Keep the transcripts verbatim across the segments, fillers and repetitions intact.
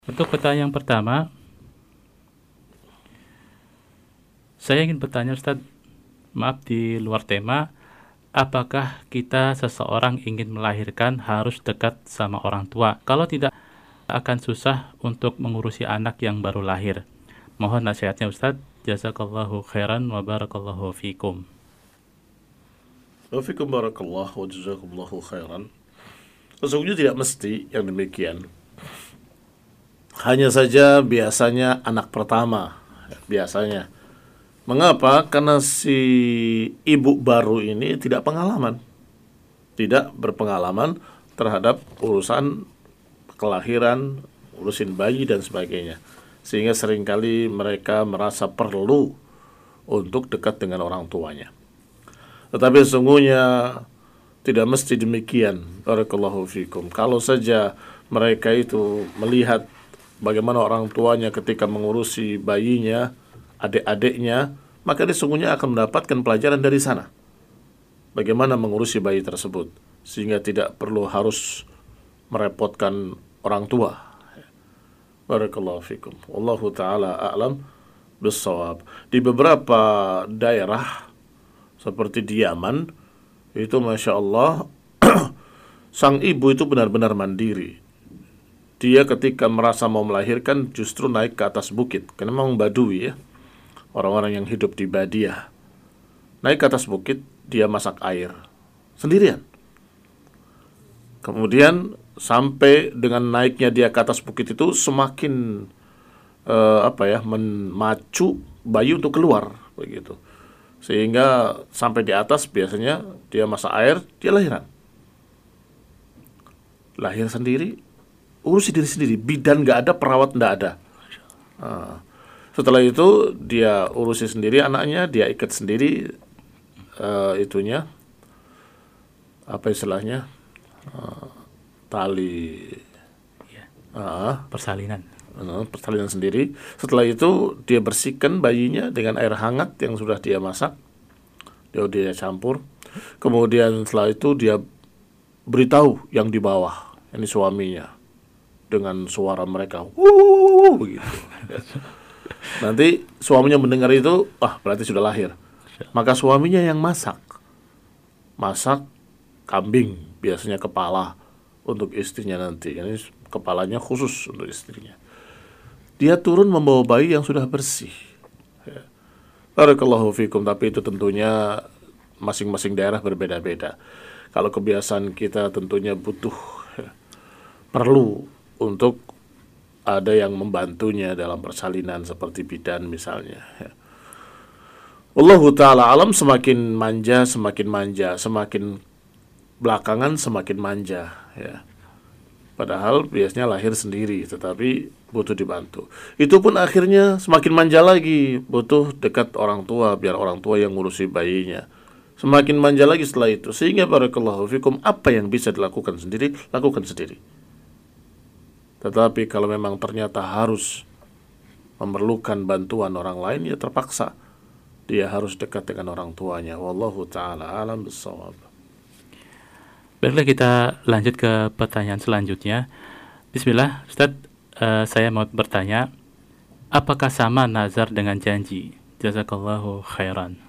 Untuk pertanyaan yang pertama, saya ingin bertanya Ustadz, maaf di luar tema, apakah kita seseorang ingin melahirkan harus dekat sama orang tua? Kalau tidak, akan susah untuk mengurusi anak yang baru lahir. Mohon nasihatnya Ustadz. Jazakallahu khairan wa barakallahu fikum. Wafikum barakallah wa jazakumullahu khairan. Sesungguhnya tidak mesti yang demikian. Hanya saja biasanya anak pertama, biasanya. Mengapa? Karena si ibu baru ini tidak pengalaman, tidak berpengalaman terhadap urusan kelahiran, urusin bayi dan sebagainya. Sehingga seringkali mereka merasa perlu untuk dekat dengan orang tuanya. Tetapi sesungguhnya tidak mesti demikian. Barakallahu fikum. Kalau saja mereka itu melihat bagaimana orang tuanya ketika mengurusi bayinya, adik-adiknya, maka dia sesungguhnya akan mendapatkan pelajaran dari sana. Bagaimana mengurusi bayi tersebut, sehingga tidak perlu harus merepotkan orang tua. Barakallahu fikum. Wallahu ta'ala a'lam bissawab. Di beberapa daerah seperti di Yaman, itu Masya Allah, sang ibu itu benar-benar mandiri. Dia ketika merasa mau melahirkan justru naik ke atas bukit. Karena memang Badui ya, orang-orang yang hidup di Badiah. Naik ke atas bukit, dia masak air sendirian. Kemudian sampai dengan naiknya dia ke atas bukit itu semakin uh, apa ya, memacu bayi untuk keluar begitu. Sehingga sampai di atas biasanya dia masak air, dia lahiran. Lahir sendiri, urusi diri sendiri, bidan nggak ada, perawat nggak ada. Nah, setelah itu dia urusi sendiri anaknya, dia ikat sendiri uh, itunya, apa istilahnya, uh, tali Ya, uh, persalinan. uh, persalinan sendiri. Setelah itu dia bersihkan bayinya dengan air hangat yang sudah dia masak, dia dia campur. Kemudian setelah itu dia beritahu yang di bawah, ini suaminya, dengan suara mereka, wuh, begitu. Nanti suaminya mendengar itu, ah berarti sudah lahir. Maka suaminya yang masak, masak kambing, biasanya kepala untuk istrinya nanti. Ini kepalanya khusus untuk istrinya. Dia turun membawa bayi yang sudah bersih. Ya. Barakallahu fikum. Tapi itu tentunya masing-masing daerah berbeda-beda. Kalau kebiasaan kita tentunya butuh, ya, perlu untuk ada yang membantunya dalam persalinan seperti bidan misalnya. Ya. Wallahu ta'ala alam. Semakin manja semakin manja, semakin belakangan semakin manja, ya. Padahal biasanya lahir sendiri, tetapi butuh dibantu. Itu pun akhirnya semakin manja lagi, butuh dekat orang tua, biar orang tua yang ngurusi bayinya. Semakin manja lagi setelah itu. Sehingga barakallahu fikum, apa yang bisa dilakukan sendiri, lakukan sendiri. Tetapi kalau memang ternyata harus memerlukan bantuan orang lain, ya terpaksa dia harus dekat dengan orang tuanya. Wallahu ta'ala alam bissawab. Baiklah, kita lanjut ke pertanyaan selanjutnya. Bismillah, Ustadz, uh, saya mau bertanya, apakah sama nazar dengan janji? Jazakallahu khairan.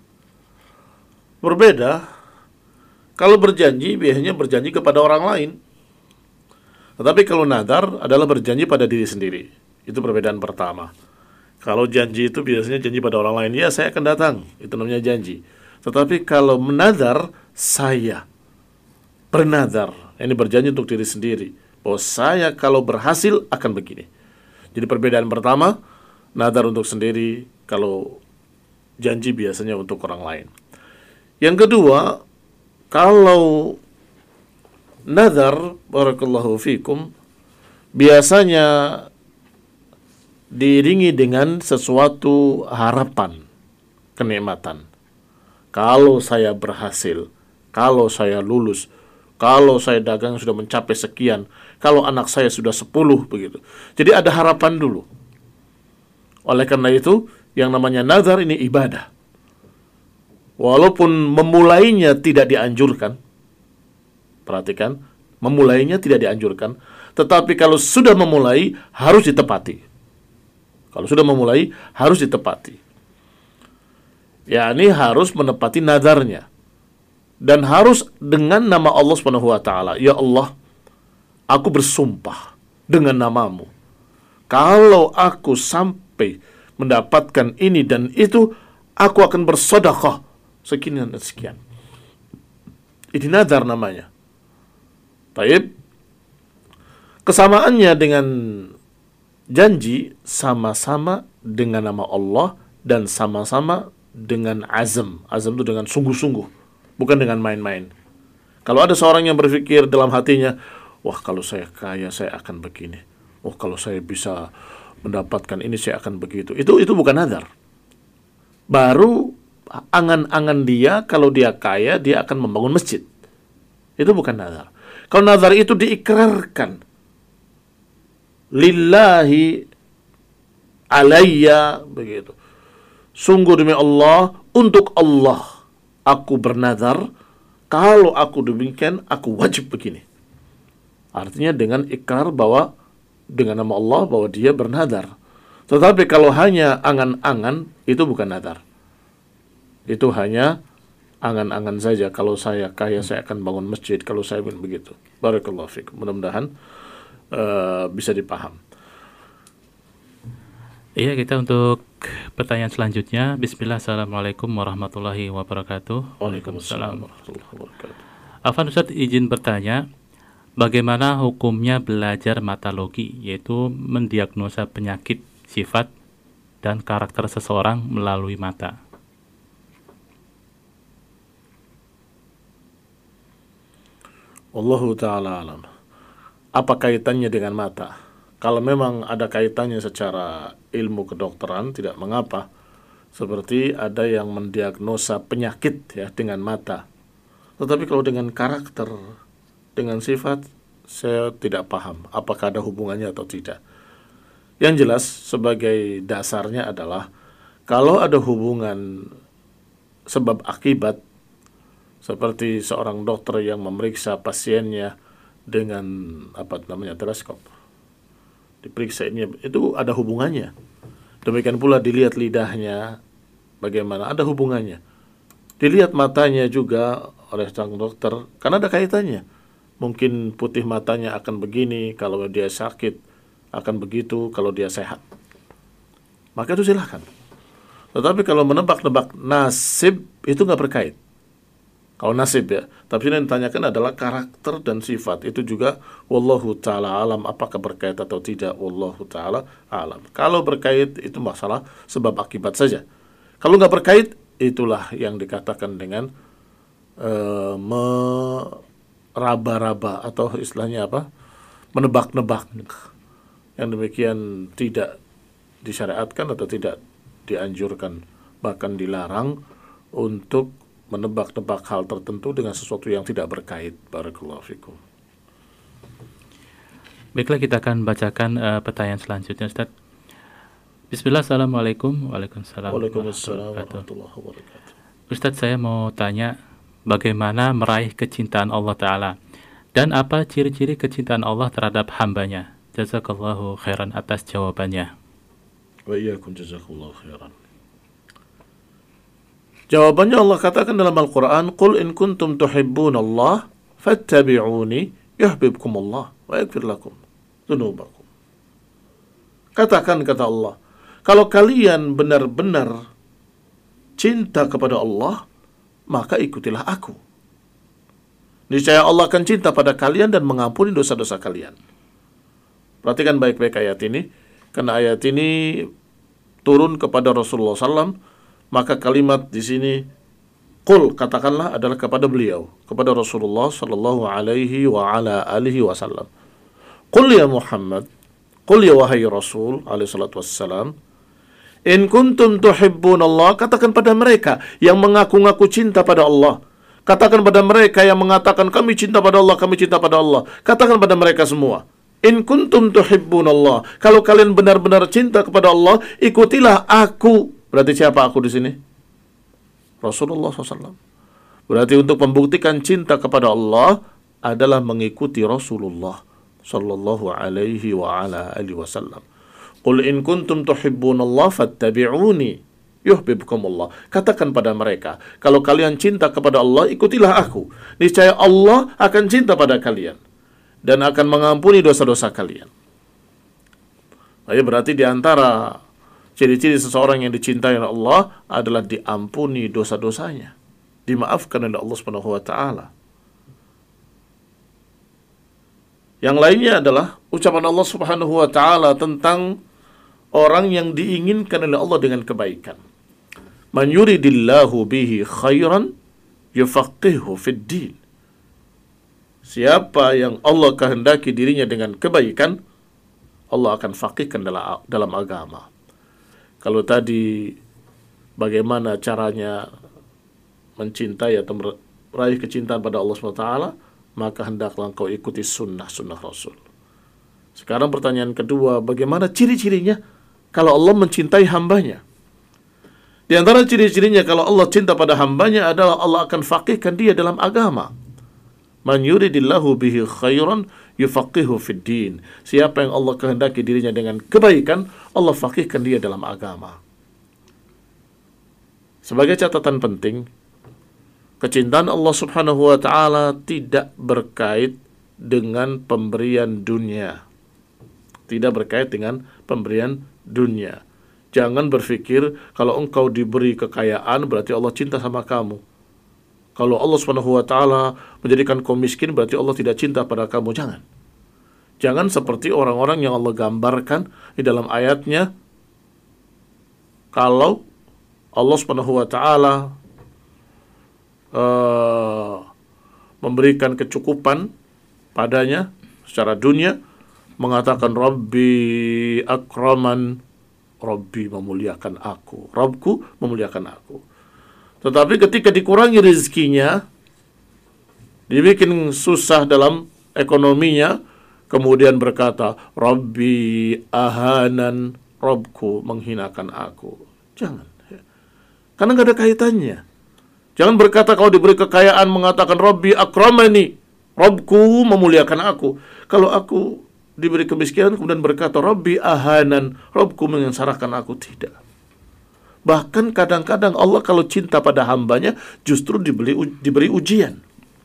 Berbeda. Kalau berjanji biasanya berjanji kepada orang lain. Tetapi kalau nazar adalah berjanji pada diri sendiri. Itu perbedaan pertama. Kalau janji itu biasanya janji pada orang lain, ya saya akan datang, itu namanya janji. Tetapi kalau menazar, saya bernazar, ini berjanji untuk diri sendiri, bahwa saya kalau berhasil akan begini. Jadi perbedaan pertama, nazar untuk sendiri, kalau janji biasanya untuk orang lain. Yang kedua, kalau nazar, barakallahu fikum, biasanya diiringi dengan sesuatu harapan, kenikmatan. Kalau saya berhasil, kalau saya lulus, kalau saya dagang sudah mencapai sekian, kalau anak saya sudah sepuluh, begitu. Jadi ada harapan dulu. Oleh karena itu, yang namanya nazar ini ibadah. Walaupun memulainya tidak dianjurkan, perhatikan, memulainya tidak dianjurkan, Tetapi kalau sudah memulai, harus ditepati. Kalau sudah memulai, harus ditepati. yakni harus menepati nadarnya. Dan harus dengan nama Allah Subhanahu wa taala. Ya Allah, aku bersumpah dengan namamu, kalau aku sampai mendapatkan ini dan itu, aku akan bersedekah sekian dan sekian. Ini nadar namanya. Taib. Kesamaannya dengan janji sama-sama dengan nama Allah dan sama-sama dengan azam. Azam itu dengan sungguh-sungguh, bukan dengan main-main. Kalau ada seorang yang berpikir dalam hatinya, wah kalau saya kaya saya akan begini. Oh kalau saya bisa mendapatkan ini saya akan begitu. Itu itu bukan nadar. Baru angan-angan dia kalau dia kaya dia akan membangun masjid. Itu bukan nadar. Kalau nadar itu diikrarkan. Lillahi alayya, begitu. Sungguh demi Allah, untuk Allah aku bernadar, kalau aku demikian aku wajib begini. Artinya dengan ikrar bahwa dengan nama Allah bahwa dia bernadar. Tetapi kalau hanya angan-angan, itu bukan nadar. Itu hanya angan-angan saja. Kalau saya kaya saya akan bangun masjid, kalau saya ingin begitu. Barakallahu fikum. Mudah-mudahan Uh, bisa dipaham. Iya, kita untuk pertanyaan selanjutnya. Bismillah, assalamualaikum warahmatullahi wabarakatuh. Waalaikumsalam warahmatullahi wabarakatuh. Afwan Ustaz, izin bertanya, bagaimana hukumnya belajar matologi, yaitu mendiagnosa penyakit, sifat, dan karakter seseorang melalui mata? Wallahu ta'ala alam. Apa kaitannya dengan mata? Kalau memang ada kaitannya secara ilmu kedokteran, tidak mengapa. Seperti ada yang mendiagnosa penyakit ya dengan mata. Tetapi kalau dengan karakter, dengan sifat, saya tidak paham apakah ada hubungannya atau tidak. Yang jelas sebagai dasarnya adalah kalau ada hubungan sebab akibat, seperti seorang dokter yang memeriksa pasiennya dengan apa namanya teleskop, diperiksa ini, itu ada hubungannya. Demikian pula dilihat lidahnya bagaimana, ada hubungannya. Dilihat matanya juga oleh sang dokter, karena ada kaitannya. Mungkin putih matanya akan begini kalau dia sakit, akan begitu kalau dia sehat. Maka itu silahkan. Tetapi kalau menebak-nebak nasib, itu nggak berkait. Kalau nasib ya, tapi yang ditanyakan adalah karakter dan sifat. Itu juga wallahu ta'ala alam, apakah berkait atau tidak, wallahu ta'ala alam. Kalau berkait itu masalah sebab akibat saja. Kalau nggak berkait, itulah yang dikatakan dengan uh, meraba-raba atau istilahnya apa? Menebak-nebak. Yang demikian tidak disyariatkan atau tidak dianjurkan, bahkan dilarang untuk menebak-nebak hal tertentu dengan sesuatu yang tidak berkait. Barakallahu fikum. Baiklah, kita akan bacakan uh, pertanyaan selanjutnya, Ustaz. Bismillah, assalamualaikum. Waalaikumsalam. Waalaikumsalam warahmatullahi wabarakatuh. Ustaz, saya mau tanya, bagaimana meraih kecintaan Allah Ta'ala? Dan apa ciri-ciri kecintaan Allah terhadap hambanya? Jazakallahu khairan atas jawabannya. Wa iyyakum jazakallahu khairan. Jawabannya Allah katakan dalam Al-Quran, Qul in kuntum tuhibbunallah fattabi'uni yuhbibkumullah wa yaghfir lakum dzunubakum. Katakan, kata Allah, kalau kalian benar-benar cinta kepada Allah, maka ikutilah aku. Niscaya Allah akan cinta pada kalian dan mengampuni dosa-dosa kalian. Perhatikan baik-baik ayat ini, karena ayat ini turun kepada Rasulullah sallallahu alaihi wasallam. Maka kalimat di sini qul, katakanlah, adalah kepada beliau, kepada Rasulullah sallallahu alaihi wa ala alihi wasallam. Qul ya Muhammad, qul ya wahai Rasul alaihi salatu wassalam, in kuntum tuhibbunallah, katakan pada mereka yang mengaku-ngaku cinta pada Allah. Katakan pada mereka yang mengatakan kami cinta pada Allah, kami cinta pada Allah. Katakan pada mereka semua, in kuntum tuhibbunallah, kalau kalian benar-benar cinta kepada Allah, ikutilah aku. Berarti siapa aku di sini? Rasulullah shallallahu alaihi wasallam. Berarti untuk membuktikan cinta kepada Allah adalah mengikuti Rasulullah sallallahu alaihi wa ala alihi wasallam. Qul in kuntum tuhibbunallah fattabi'uni yuhibbukumullah. Katakan pada mereka, kalau kalian cinta kepada Allah, ikutilah aku. Niscaya Allah akan cinta pada kalian dan akan mengampuni dosa-dosa kalian. Jadi berarti di antara ciri-ciri seseorang yang dicintai oleh Allah adalah diampuni dosa-dosanya, dimaafkan oleh Allah Subhanahu wa taala. Yang lainnya adalah ucapan Allah Subhanahu wa taala tentang orang yang diinginkan oleh Allah dengan kebaikan. Man yuridillahu bihi khairan yufaqihu fid din. Siapa yang Allah kehendaki dirinya dengan kebaikan, Allah akan faqihkan dalam, dalam agama. Kalau tadi bagaimana caranya mencintai atau meraih kecintaan pada Allah subhanahu wa taala, maka hendaklah engkau ikuti sunnah-sunnah Rasul. Sekarang pertanyaan kedua, bagaimana ciri-cirinya kalau Allah mencintai hambanya? Di antara ciri-cirinya kalau Allah cinta pada hambanya adalah Allah akan faqihkan dia dalam agama. Man yuridillahu bihi khairan yufaqihu fid din. Siapa yang Allah kehendaki dirinya dengan kebaikan, Allah faqihkan dia dalam agama. Sebagai catatan penting, kecintaan Allah Subhanahu wa taala tidak berkait dengan pemberian dunia. Tidak berkait dengan pemberian dunia. Jangan berpikir kalau engkau diberi kekayaan berarti Allah cinta sama kamu. Kalau Allah Subhanahu wa taala menjadikan kau miskin berarti Allah tidak cinta pada kamu. Jangan. Jangan seperti orang-orang yang Allah gambarkan di dalam ayatnya, kalau Allah Subhanahu wa taala uh, memberikan kecukupan padanya secara dunia, mengatakan Rabbi akraman, Rabbi memuliakan aku, Rabbku memuliakan aku. Tetapi ketika dikurangi rezekinya, dibikin susah dalam ekonominya, kemudian berkata Rabbi ahanan, Rabbku menghinakan aku. Jangan, ya. Karena nggak ada kaitannya. Jangan berkata kalau diberi kekayaan mengatakan Rabbi akramani, Rabbku memuliakan aku. Kalau aku diberi kemiskinan kemudian berkata Rabbi ahanan, Rabbku menyengsarakan aku. Tidak. Bahkan kadang-kadang Allah kalau cinta pada hambanya justru diberi, diberi ujian.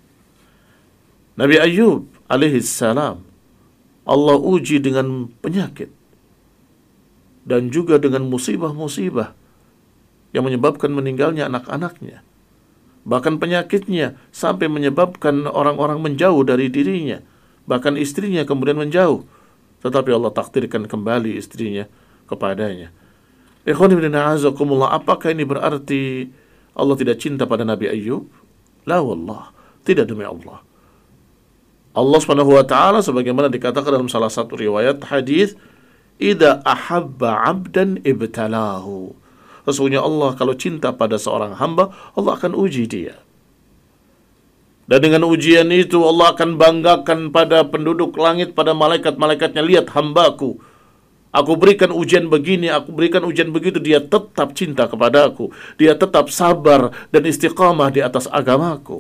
Nabi Ayyub alaihi salam, Allah uji dengan penyakit dan juga dengan musibah-musibah yang menyebabkan meninggalnya anak-anaknya. Bahkan penyakitnya sampai menyebabkan orang-orang menjauh dari dirinya. Bahkan istrinya kemudian menjauh. Tetapi Allah takdirkan kembali istrinya kepadanya. Ikhwan ibn a'azakumullah, apakah ini berarti Allah tidak cinta pada Nabi Ayyub? La wallah, tidak demi Allah. Allah Subhanahu wa taala sebagaimana dikatakan dalam salah satu riwayat hadis, "Idza ahabba 'abdan ibtalahu." Sesungguhnya Allah kalau cinta pada seorang hamba, Allah akan uji dia. Dan dengan ujian itu Allah akan banggakan pada penduduk langit, pada malaikat-malaikatnya, lihat hambaku. Aku berikan ujian begini, aku berikan ujian begitu, dia tetap cinta kepada aku. Dia tetap sabar dan istiqamah di atas agamaku.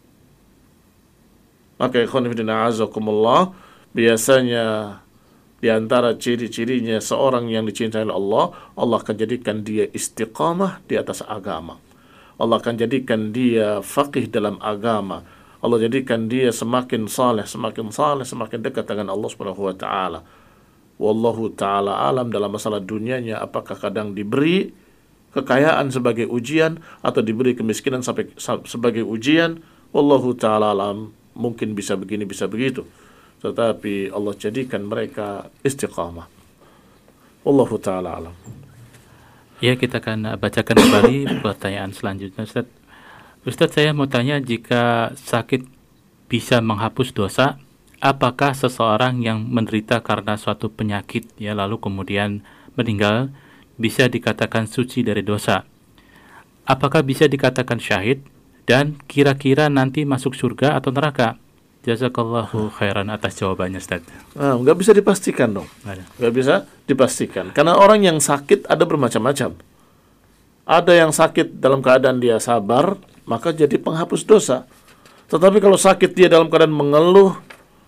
Maka ikhwan fillah azakumullah, biasanya di antara ciri-cirinya seorang yang dicintai oleh Allah, Allah akan jadikan dia istiqamah di atas agama. Allah akan jadikan dia faqih dalam agama. Allah jadikan dia semakin saleh, semakin saleh, semakin dekat dengan Allah Subhanahu wa taala. Wallahu ta'ala alam dalam masalah dunianya, apakah kadang diberi kekayaan sebagai ujian atau diberi kemiskinan sampai sebagai ujian. Wallahu ta'ala alam, mungkin bisa begini, bisa begitu. Tetapi Allah jadikan mereka istiqamah. Wallahu ta'ala alam. Ya, kita akan bacakan kembali pertanyaan selanjutnya, Ustaz. Ustaz, saya mau tanya, jika sakit bisa menghapus dosa, apakah seseorang yang menderita karena suatu penyakit, ya, lalu kemudian meninggal, bisa dikatakan suci dari dosa? Apakah bisa dikatakan syahid? Dan kira-kira nanti masuk surga atau neraka? Jazakallahu khairan atas jawabannya, Ustaz. Nah, nggak bisa dipastikan dong. Nggak bisa dipastikan. Karena orang yang sakit ada bermacam-macam. Ada yang sakit dalam keadaan dia sabar, maka jadi penghapus dosa. Tetapi kalau sakit dia dalam keadaan mengeluh,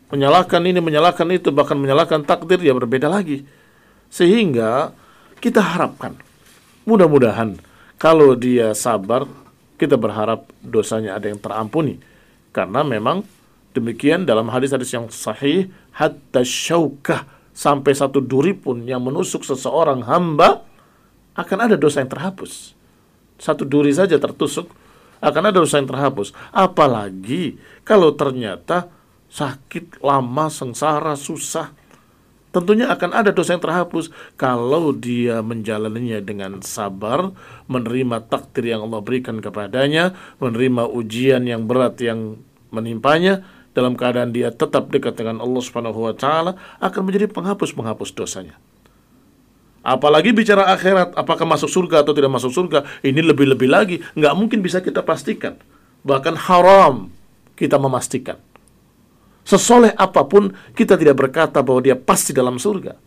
menyalahkan ini, menyalahkan itu, bahkan menyalahkan takdir, ya berbeda lagi. Sehingga kita harapkan, mudah-mudahan kalau dia sabar, kita berharap dosanya ada yang terampuni. Karena memang demikian dalam hadis-hadis yang sahih, hatta syaukah, sampai satu duri pun yang menusuk seseorang hamba, akan ada dosa yang terhapus. Satu duri saja tertusuk, akan ada dosa yang terhapus. Apalagi kalau ternyata sakit, lama, sengsara, susah, tentunya akan ada dosa yang terhapus. Kalau dia menjalaninya dengan sabar, menerima takdir yang Allah berikan kepadanya, menerima ujian yang berat yang menimpanya, dalam keadaan dia tetap dekat dengan Allah Subhanahu wa taala, akan menjadi penghapus-penghapus dosanya. Apalagi bicara akhirat, apakah masuk surga atau tidak masuk surga, ini lebih-lebih lagi, nggak mungkin bisa kita pastikan. Bahkan haram kita memastikan. Sesoleh apapun, kita tidak berkata bahwa dia pasti dalam surga.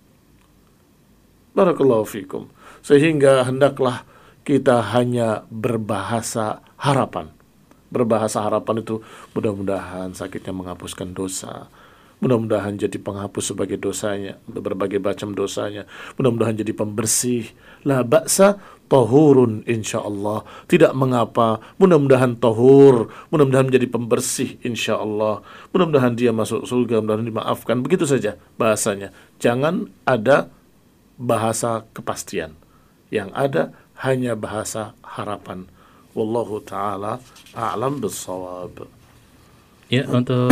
Barakallahu fikum. Sehingga hendaklah kita hanya berbahasa harapan. Berbahasa harapan itu mudah-mudahan sakitnya menghapuskan dosa. Mudah-mudahan jadi penghapus sebagai dosanya, berbagai macam dosanya. Mudah-mudahan jadi pembersih. La ba'sa tahurun insyaallah. Tidak mengapa. Mudah-mudahan tahur. Mudah-mudahan menjadi pembersih insyaallah. Mudah-mudahan dia masuk surga. Mudah-mudahan dimaafkan. Begitu saja bahasanya. Jangan ada bahasa kepastian. Yang ada hanya bahasa harapan. Wallahu ta'ala a'lam bis-shawab. Ya, untuk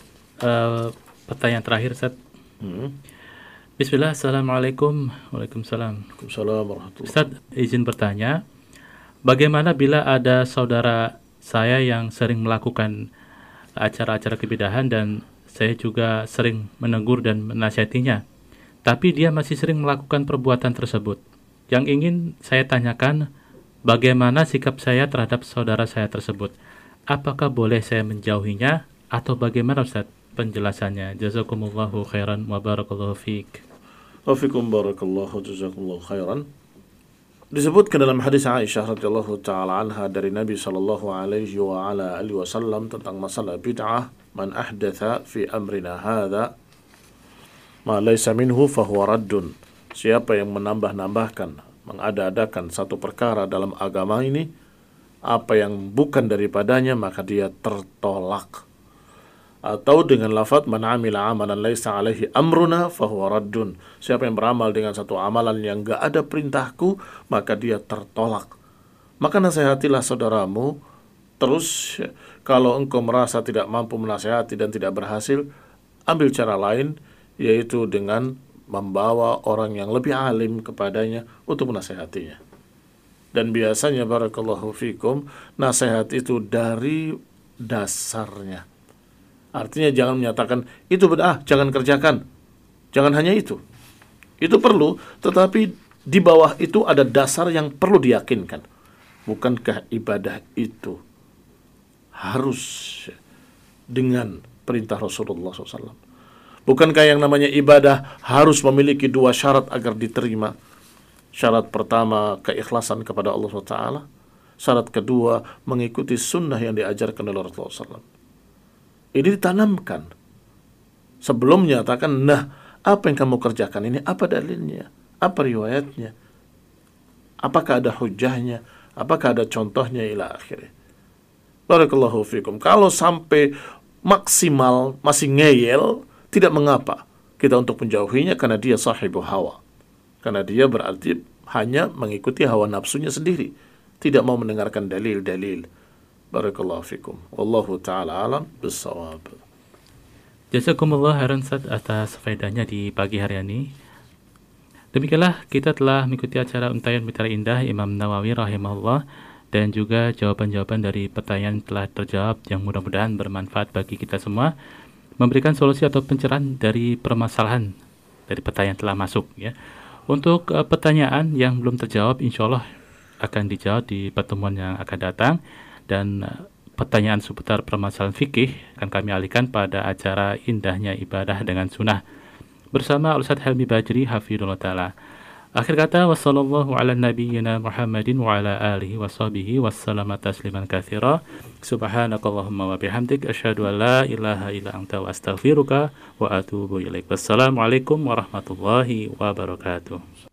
uh, pertanyaan terakhir, Ustaz. Hmm. Bismillah, Assalamualaikum. Waalaikumsalam. Waalaikumsalam warahmatullahi. Ustaz, izin bertanya, bagaimana bila ada saudara saya yang sering melakukan acara-acara kebidahan dan saya juga sering menegur dan menasihatinya, tapi dia masih sering melakukan perbuatan tersebut? Yang ingin saya tanyakan, bagaimana sikap saya terhadap saudara saya tersebut? Apakah boleh saya menjauhinya atau bagaimana, Ustaz? Penjelasannya. Jazakumullahu khairan wa barakallahu fiik. Wa fikum barakallahu jazakumullahu khairan. Disebutkan dalam hadis Aisyah radhiyallahu taala anha dari Nabi sallallahu alaihi wa ala alihi wasallam tentang masalah bid'ah, man ahdatha fi amrina hadza ma laysa minhu fahuwa raddun. Siapa yang menambah-nambahkan, mengada-adakan satu perkara dalam agama ini, apa yang bukan daripadanya, maka dia tertolak. Atau dengan lafaz man amila amalan laisa alaihi amruna fahuwa raddun. Siapa yang beramal dengan satu amalan yang enggak ada perintahku, maka dia tertolak. Maka nasihatilah saudaramu terus. Kalau engkau merasa tidak mampu menasihati dan tidak berhasil, ambil cara lain, yaitu dengan membawa orang yang lebih alim kepadanya untuk menasihatinya. Dan biasanya barakallahu fikum, nasihat itu dari dasarnya. Artinya jangan menyatakan itu bid'ah, jangan kerjakan. Jangan hanya itu. Itu perlu, tetapi di bawah itu ada dasar yang perlu diyakinkan. Bukankah ibadah itu harus dengan perintah Rasulullah shallallahu alaihi wasallam? Bukankah yang namanya ibadah harus memiliki dua syarat agar diterima? Syarat pertama, keikhlasan kepada Allah subhanahu wa taala. Syarat kedua, mengikuti sunnah yang diajarkan oleh Rasulullah shallallahu alaihi wasallam. Ini ditanamkan sebelum menyatakan, nah, apa yang kamu kerjakan ini, apa dalilnya, apa riwayatnya, apakah ada hujahnya, apakah ada contohnya, ila akhirnya. Barakallahu fikum. Kalau sampai maksimal masih ngeyel, tidak mengapa kita untuk menjauhinya, karena dia sahibu hawa, karena dia berarti hanya mengikuti hawa nafsunya sendiri, tidak mau mendengarkan dalil-dalil. Barakallahu fikum. Wallahu ta'ala alam bis-shawab. Jazakumullah khairan Ustaz atas faedahnya di pagi hari ini. Demikianlah kita telah mengikuti acara Untayan Mutiara Indah Imam Nawawi rahimahullah, dan juga jawaban-jawaban dari pertanyaan telah terjawab yang mudah-mudahan bermanfaat bagi kita semua, memberikan solusi atau pencerahan dari permasalahan dari pertanyaan telah masuk ya. Untuk uh, pertanyaan yang belum terjawab, insya Allah akan dijawab di pertemuan yang akan datang. Dan pertanyaan seputar permasalahan fikih akan kami alihkan pada acara Indahnya Ibadah dengan Sunnah bersama Ustaz Helmi Bajri hafizahullah taala. Akhir kata, wassallallahu ala nabiyyina Muhammadin wa ala alihi wa sahbihi wassalamu tasliman katsira. Subhanakallahumma wa bihamdik asyhadu an la ilaha illa anta wa astaghfiruka wa atubu ilaik. Wassalamualaikum warahmatullahi wabarakatuh.